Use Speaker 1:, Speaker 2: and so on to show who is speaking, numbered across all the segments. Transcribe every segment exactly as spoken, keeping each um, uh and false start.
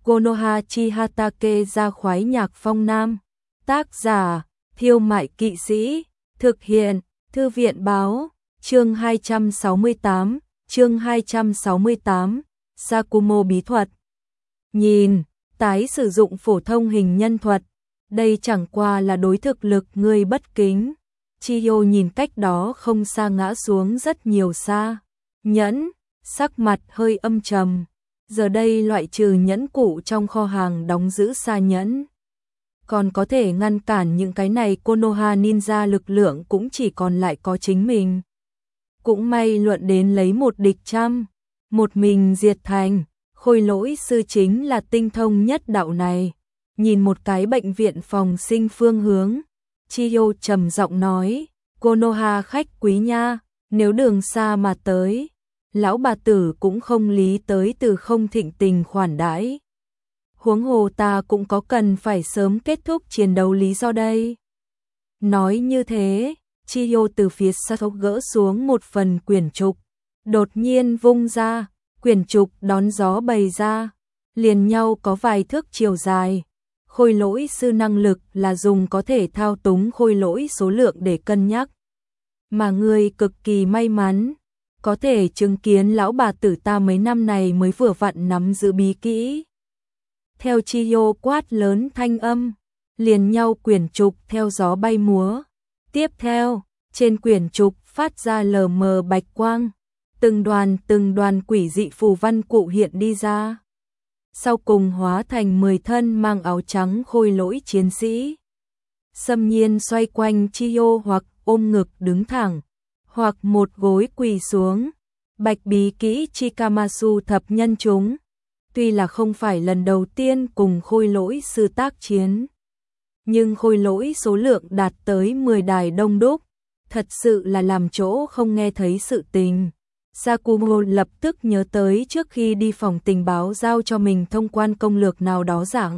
Speaker 1: Konoha chi Hatake ra khoái nhạc phong nam. Tác giả, Thiêu Mại Kỵ Sĩ. Thực hiện, Thư viện Báo. Chương hai trăm sáu mươi tám, chương hai trăm sáu mươi tám, Sakumo bí thuật. Nhìn, tái sử dụng phổ thông hình nhân thuật, đây chẳng qua là đối thực lực người bất kính. Chiyo nhìn cách đó không xa ngã xuống rất nhiều xa. Nhẫn, sắc mặt hơi âm trầm. Giờ đây loại trừ nhẫn cụ trong kho hàng đóng giữ xa nhẫn, còn có thể ngăn cản những cái này Konoha ninja lực lượng cũng chỉ còn lại có chính mình. Cũng may luận đến lấy một địch trăm, một mình diệt thành, Khôi Lỗi sư chính là tinh thông nhất đạo này. Nhìn một cái bệnh viện phòng sinh phương hướng, Chiyo trầm giọng nói, Konoha khách quý nha, nếu đường xa mà tới, lão bà tử cũng không lý tới từ không thịnh tình khoản đãi. Huống hồ ta cũng có cần phải sớm kết thúc chiến đấu lý do đây. Nói như thế, Chiyo từ phía sau gỡ xuống một phần quyển trục, đột nhiên vung ra, quyển trục đón gió bày ra, liền nhau có vài thước chiều dài. Khôi Lỗi sư năng lực là dùng có thể thao túng khôi lỗi số lượng để cân nhắc. Mà người cực kỳ may mắn, có thể chứng kiến lão bà tử ta mấy năm này mới vừa vặn nắm giữ bí kỹ. Theo Chiyo quát lớn thanh âm, liền nhau quyển trục theo gió bay múa. Tiếp theo, trên quyển trục phát ra lờ mờ bạch quang, từng đoàn từng đoàn quỷ dị phù văn cụ hiện đi ra. Sau cùng hóa thành mười thân mang áo trắng khôi lỗi chiến sĩ. Xâm nhiên xoay quanh Chiyo hoặc ôm ngực đứng thẳng, hoặc một gối quỳ xuống. Bạch bí kỹ Chikamasu thập nhân chúng. Tuy là không phải lần đầu tiên cùng khôi lỗi sư tác chiến, nhưng khôi lỗi số lượng đạt tới mười đài đông đúc, thật sự là làm chỗ không nghe thấy sự tình. Sakumo lập tức nhớ tới trước khi đi phòng tình báo giao cho mình thông quan công lược nào đó dạng.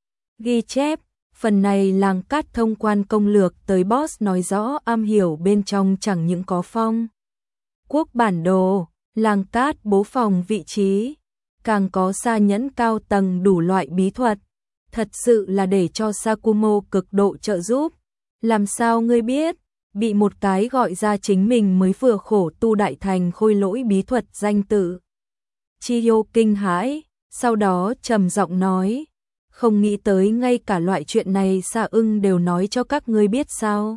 Speaker 1: Ghi chép, phần này làng cát thông quan công lược tới boss nói rõ am hiểu bên trong chẳng những có phong quốc bản đồ, làng cát bố phòng vị trí, càng có xa nhẫn cao tầng đủ loại bí thuật. Thật sự là để cho Sakumo cực độ trợ giúp. Làm sao ngươi biết? Bị một cái gọi ra chính mình mới vừa khổ tu đại thành khôi lỗi bí thuật danh tự. Chiyo kinh hãi, sau đó trầm giọng nói, không nghĩ tới ngay cả loại chuyện này Sa ưng đều nói cho các ngươi biết sao.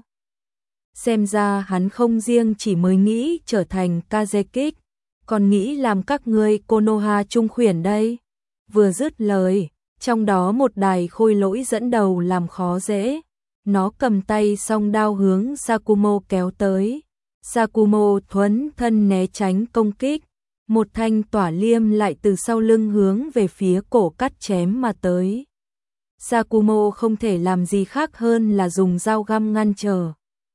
Speaker 1: Xem ra hắn không riêng chỉ mới nghĩ trở thành Kazekik, còn nghĩ làm các ngươi Konoha trung khuyển đây. Vừa dứt lời, trong đó một đài khôi lỗi dẫn đầu làm khó dễ. Nó cầm tay song đao hướng Sakumo kéo tới. Sakumo thuấn thân né tránh công kích. Một thanh tỏa liêm lại từ sau lưng hướng về phía cổ cắt chém mà tới. Sakumo không thể làm gì khác hơn là dùng dao găm ngăn trở.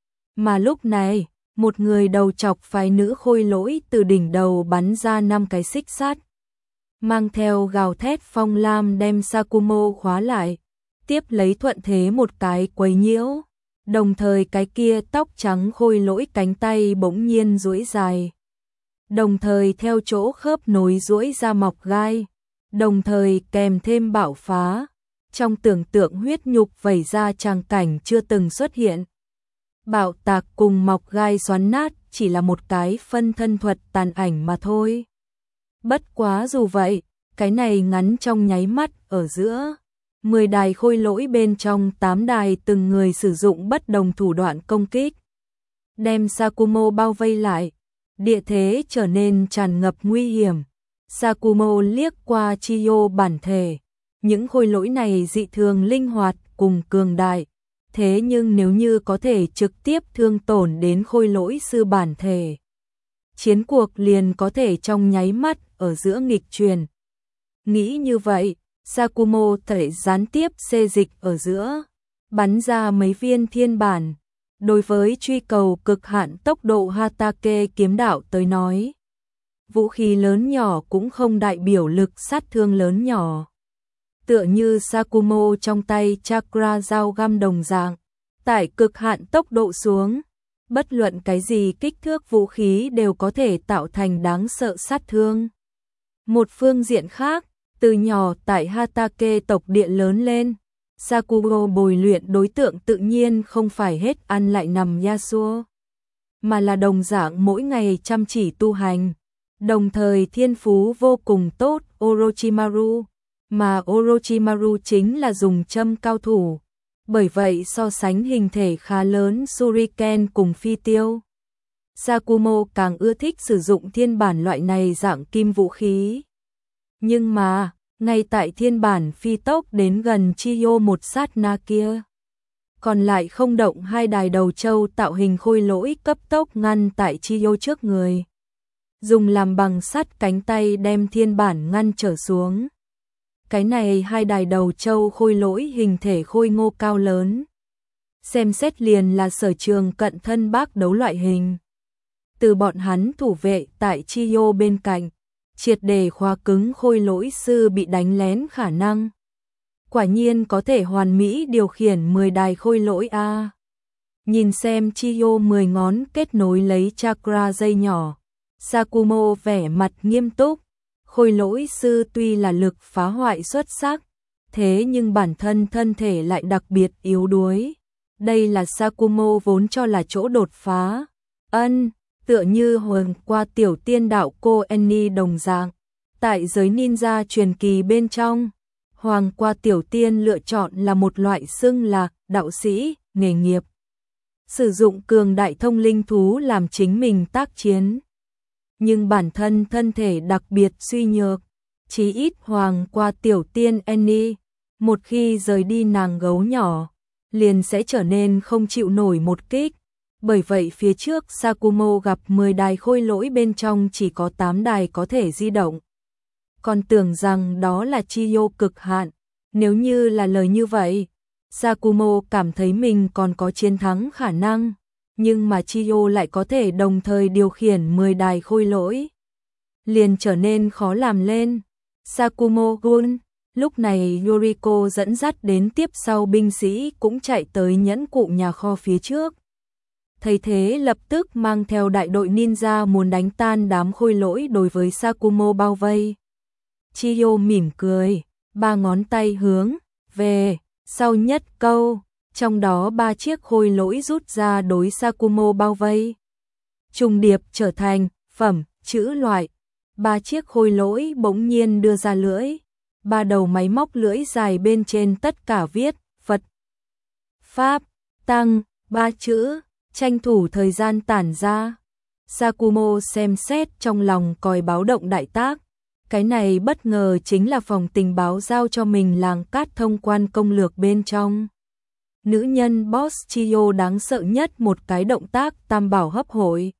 Speaker 1: Mà lúc này, một người đầu chọc phái nữ khôi lỗi từ đỉnh đầu bắn ra năm cái xích sắt, mang theo gào thét phong lam đem Sakumo khóa lại. Tiếp lấy thuận thế một cái quấy nhiễu, đồng thời cái kia tóc trắng khôi lỗi cánh tay bỗng nhiên duỗi dài, đồng thời theo chỗ khớp nối duỗi ra mọc gai, đồng thời kèm thêm bạo phá, trong tưởng tượng huyết nhục vẩy ra tràng cảnh chưa từng xuất hiện. Bạo tạc cùng mọc gai xoắn nát chỉ là một cái phân thân thuật tàn ảnh mà thôi. Bất quá dù vậy, cái này ngắn trong nháy mắt ở giữa. mười đài khôi lỗi bên trong tám đài từng người sử dụng bất đồng thủ đoạn công kích, đem Sakumo bao vây lại. Địa thế trở nên tràn ngập nguy hiểm. Sakumo liếc qua Chiyo bản thể. Những khôi lỗi này dị thường linh hoạt cùng cường đại. Thế nhưng nếu như có thể trực tiếp thương tổn đến khôi lỗi sư bản thể, chiến cuộc liền có thể trong nháy mắt ở giữa nghịch chuyển. Nghĩ như vậy, Sakumo thể gián tiếp xê dịch ở giữa, bắn ra mấy viên thiên bản. Đối với truy cầu cực hạn tốc độ Hatake kiếm đạo tới nói, vũ khí lớn nhỏ cũng không đại biểu lực sát thương lớn nhỏ. Tựa như Sakumo trong tay chakra dao găm đồng dạng, tại cực hạn tốc độ xuống, bất luận cái gì kích thước vũ khí đều có thể tạo thành đáng sợ sát thương. Một phương diện khác, Từ nhỏ tại Hatake tộc địa lớn lên, Sakugo bồi luyện đối tượng tự nhiên không phải hết ăn lại nằm Yasuo, mà là đồng dạng mỗi ngày chăm chỉ tu hành, đồng thời thiên phú vô cùng tốt Orochimaru, mà Orochimaru chính là dùng châm cao thủ, bởi vậy so sánh hình thể khá lớn Shuriken cùng phi tiêu. Sakumo càng ưa thích sử dụng thiên bản loại này dạng kim vũ khí. Nhưng mà, ngay tại thiên bản phi tốc đến gần Chiyo một sát na kia, còn lại không động hai đài đầu châu tạo hình khôi lỗi cấp tốc ngăn tại Chiyo trước người, dùng làm bằng sắt cánh tay đem thiên bản ngăn trở xuống. Cái này hai đài đầu châu khôi lỗi hình thể khôi ngô cao lớn, xem xét liền là sở trường cận thân bác đấu loại hình. Từ bọn hắn thủ vệ tại Chiyo bên cạnh, triệt để khóa cứng khôi lỗi sư bị đánh lén khả năng. Quả nhiên có thể hoàn mỹ điều khiển mười đài khôi lỗi a. Nhìn xem Chiyo mười ngón kết nối lấy chakra dây nhỏ, Sakumo vẻ mặt nghiêm túc. Khôi lỗi sư tuy là lực phá hoại xuất sắc, thế nhưng bản thân thân thể lại đặc biệt yếu đuối. Đây là Sakumo vốn cho là chỗ đột phá. Ân, tựa như hồi qua tiểu tiên đạo cô Annie đồng dạng. Tại giới ninja truyền kỳ bên trong, Hoàng qua tiểu tiên lựa chọn là một loại xưng là đạo sĩ, nghề nghiệp. Sử dụng cường đại thông linh thú làm chính mình tác chiến. Nhưng bản thân thân thể đặc biệt suy nhược, chí ít Hoàng qua tiểu tiên Annie, một khi rời đi nàng gấu nhỏ, liền sẽ trở nên không chịu nổi một kích. Bởi vậy phía trước Sakumo gặp mười đài khôi lỗi bên trong chỉ có tám đài có thể di động. Còn tưởng rằng đó là Chiyo cực hạn, nếu như là lời như vậy, Sakumo cảm thấy mình còn có chiến thắng khả năng. Nhưng mà Chiyo lại có thể đồng thời điều khiển mười đài khôi lỗi, liền trở nên khó làm lên. Sakumo-gun, lúc này Yuriko dẫn dắt đến tiếp sau binh sĩ cũng chạy tới nhẫn cụ nhà kho phía trước. Thấy thế lập tức mang theo đại đội ninja muốn đánh tan đám khôi lỗi đối với Sakumo bao vây. Chiyo mỉm cười, ba ngón tay hướng về sau nhất câu. Trong đó ba chiếc khôi lỗi rút ra đối Sakumo bao vây. Trùng điệp trở thành phẩm chữ loại. Ba chiếc khôi lỗi bỗng nhiên đưa ra lưỡi. Ba đầu máy móc lưỡi dài bên trên tất cả viết Phật, Pháp, Tăng, ba chữ, tranh thủ thời gian tản ra. Sakumo xem xét trong lòng còi báo động đại tác. Cái này bất ngờ chính là phòng tình báo giao cho mình làng cát thông quan công lược bên trong. Nữ nhân boss Chiyo đáng sợ nhất một cái động tác tam bảo hấp hội.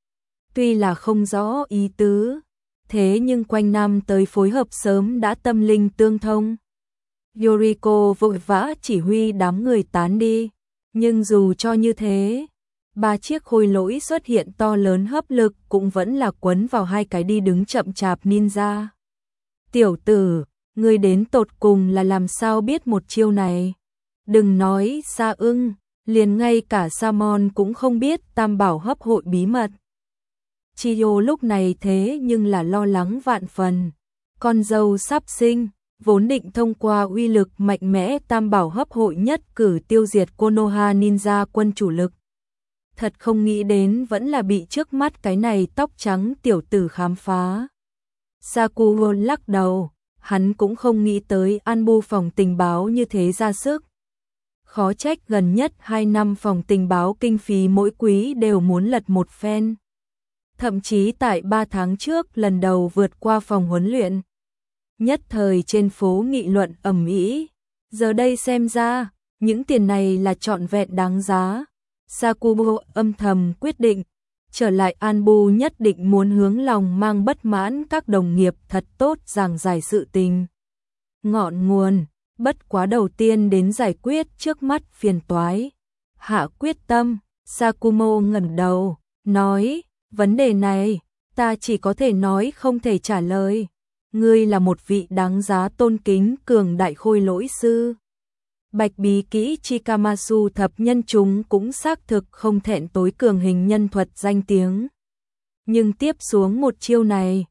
Speaker 1: Tuy là không rõ ý tứ, thế nhưng quanh năm tới phối hợp sớm đã tâm linh tương thông. Yuriko vội vã chỉ huy đám người tán đi, nhưng dù cho như thế, ba chiếc khôi lỗi xuất hiện to lớn hấp lực cũng vẫn là quấn vào hai cái đi đứng chậm chạp ninja. Tiểu tử, ngươi đến tột cùng là làm sao biết một chiêu này? Đừng nói Sa ưng, liền ngay cả Samon cũng không biết tam bảo hấp hội bí mật. Chiyo lúc này thế nhưng là lo lắng vạn phần. Con dâu sắp sinh, vốn định thông qua uy lực mạnh mẽ tam bảo hấp hội nhất cử tiêu diệt Konoha ninja quân chủ lực. Thật không nghĩ đến vẫn là bị trước mắt cái này tóc trắng tiểu tử khám phá. Sakugo lắc đầu, hắn cũng không nghĩ tới Anbu phòng tình báo như thế ra sức. Khó trách gần nhất hai năm phòng tình báo kinh phí mỗi quý đều muốn lật một phen. Thậm chí tại ba tháng trước lần đầu vượt qua phòng huấn luyện. Nhất thời trên phố nghị luận ầm ĩ. Giờ đây xem ra, những tiền này là trọn vẹn đáng giá. Sakugo âm thầm quyết định, trở lại Anbu nhất định muốn hướng lòng mang bất mãn các đồng nghiệp thật tốt giảng giải sự tình. Ngọn nguồn, bất quá đầu tiên đến giải quyết trước mắt phiền toái. Hạ quyết tâm, Sakumo ngẩng đầu, nói, vấn đề này, ta chỉ có thể nói không thể trả lời. Ngươi là một vị đáng giá tôn kính cường đại khôi lỗi sư. Bạch bí kỹ Chikamasu thập nhân chúng cũng xác thực không thẹn tối cường hình nhân thuật danh tiếng. Nhưng tiếp xuống một chiêu này,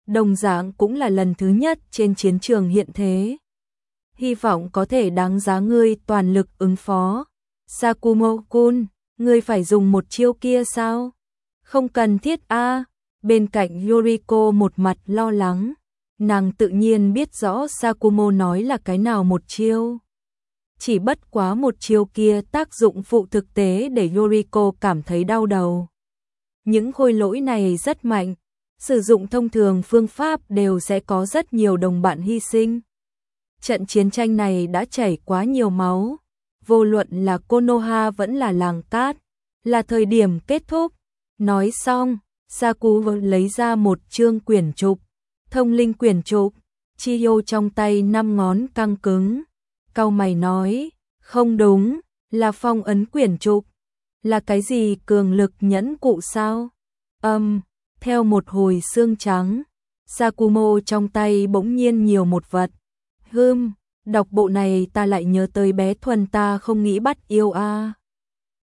Speaker 1: đồng dạng cũng là lần thứ nhất trên chiến trường hiện thế. Hy vọng có thể đáng giá ngươi toàn lực ứng phó. Sakumo-kun, ngươi phải dùng một chiêu kia sao? Không cần thiết a. À. Bên cạnh Yoriko một mặt lo lắng. Nàng tự nhiên biết rõ Sakumo nói là cái nào một chiêu. Chỉ bất quá một chiêu kia tác dụng phụ thực tế để Yoriko cảm thấy đau đầu. Những khôi lỗi này rất mạnh, sử dụng thông thường phương pháp đều sẽ có rất nhiều đồng bạn hy sinh. Trận chiến tranh này đã chảy quá nhiều máu, vô luận là Konoha vẫn là làng cát, là thời điểm kết thúc. Nói xong, Saku lấy ra một chương quyển trục, thông linh quyển trục, Chiyo trong tay năm ngón căng cứng. Cau mày nói, không đúng, là phong ấn quyển trục. Là cái gì cường lực nhẫn cụ sao? Âm, um, theo một hồi xương trắng, Sakumo trong tay bỗng nhiên nhiều một vật. Hừm, đọc bộ này ta lại nhớ tới bé Thuần ta không nghĩ bắt yêu a. À.